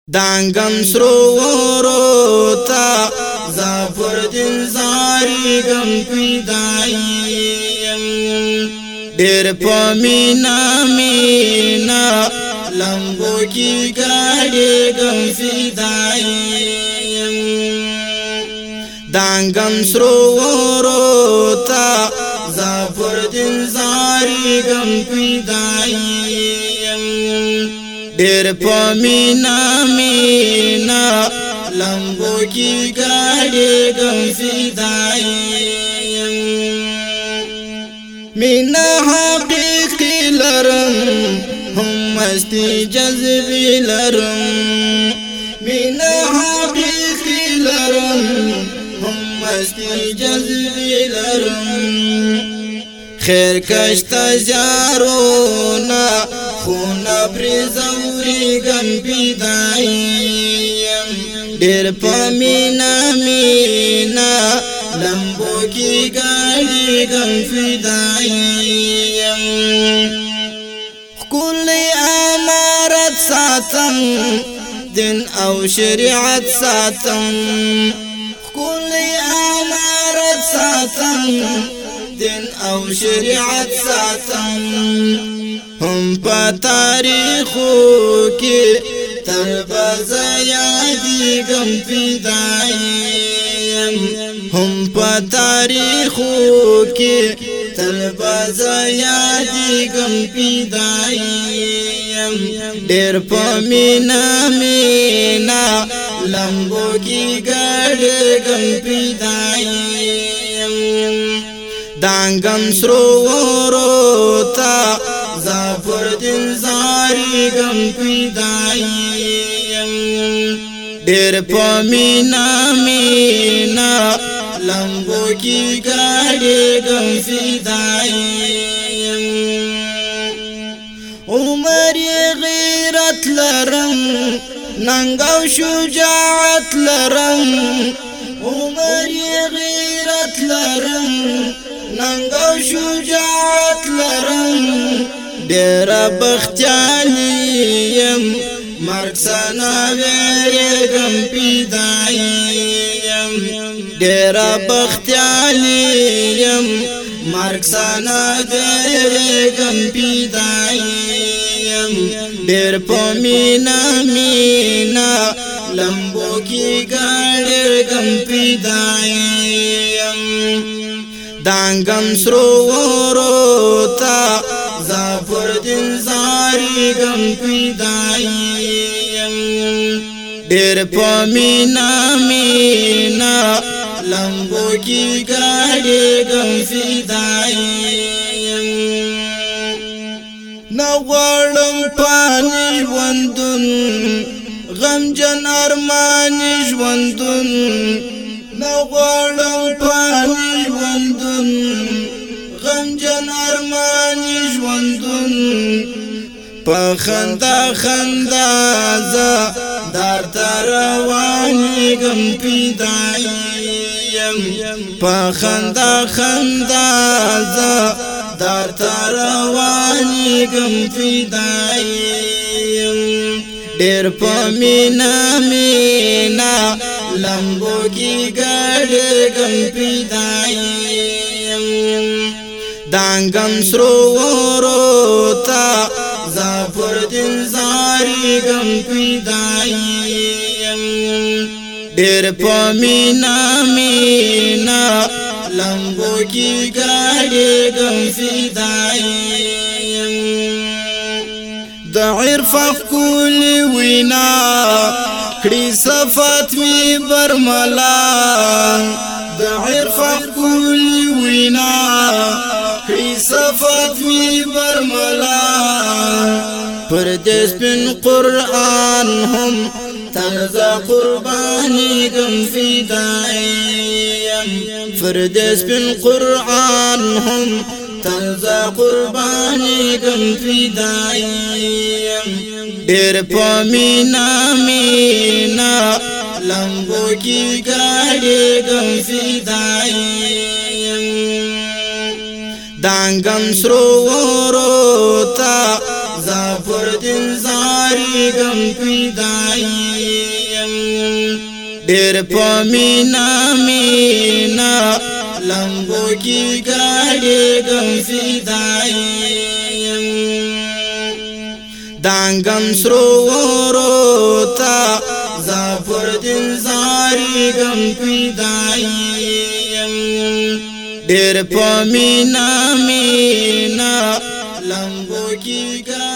دانگم سرو تا زافر دل زاری گم پیدایم دیر پا مینا مینا لمبو کی گاڑی گم فیدایم دانگم سرو تا زافر دل زاری گم پیدایم دیر پا مینا مینا لمبو کی گاڑی گم فیدایم مینا حقیقی لرم هم مستی جذبی لرم مینا حقیقی لرم هم مستی جذبی لرم خیر کشتا زیارونا خونا پریزوری گم پیدایم دیر پا مینا مینا لمبو کی گاڑی گم فیدایم کل امارت ساتم دین او شریعت ساتم کل امارت ساتم دین او شریعت ساتم هم پا تاریخو کی ترباز یادی گم پیدایم هم پا تاریخو کی ترباز یادی گم پیدایم دیر پا مینا مینا لمبو کی گاڑی گم پیدایم دانگم سرو تا زافر دل زاری گم پیدایم دیر پا مینا مینا لمبو کی گاڑی گم فیدایم عمر غیرت لرم ننگو شجاعت لرم عمر غیرت لرم ننگو شجاعت لرم دیر بختیالیم مرگ سنا ویرگم پیدایم دیر بختیالیم مرگ سنا ویرگم پیدایم دیر پا مینا مینا لمبو کی گاڑی گم پیدایم دانگم سرو تا زافر دل زاری گم پیدایم دیر پا مینا مینا لمبو کی گاڑی گم فیدایم نغوارم پانی وندن غم جن ارمانی جوندن نغوارم پانی وندن غم جن ارمانی جوندن پا خندا خندا زا دار تروانی گم پیدایم پا خندا خندا زا دار تروانی گم پیدایم دیر پا مینا مینا لمبو کی گاڑی گم پیدایم دانگم سرو تا زافر دل زاری گم پیدایم دیر پا مینا مینا لمبو کی گاڑی گم فیدایم دا عرفه کولی وینا کڑی صفات وی برملا دا عرفه کولی وینا کڑی صفات وی برملا پردیس بن قرآن هم تنزا قربانی گم فیدایم پردیس بن قرآن هم تنزا قربانی گم فیدایم دیر پا مینا مینا لمبو کی گاڑی گم فیدایم دانگم سرو تا زافر دل زاری گم پیدایم ډېر په مینا لمبو کې ګاډېږم فدایم دانګم سرورو تا زافر دل زاریږم فدایم ډېر په مینا لمبو کې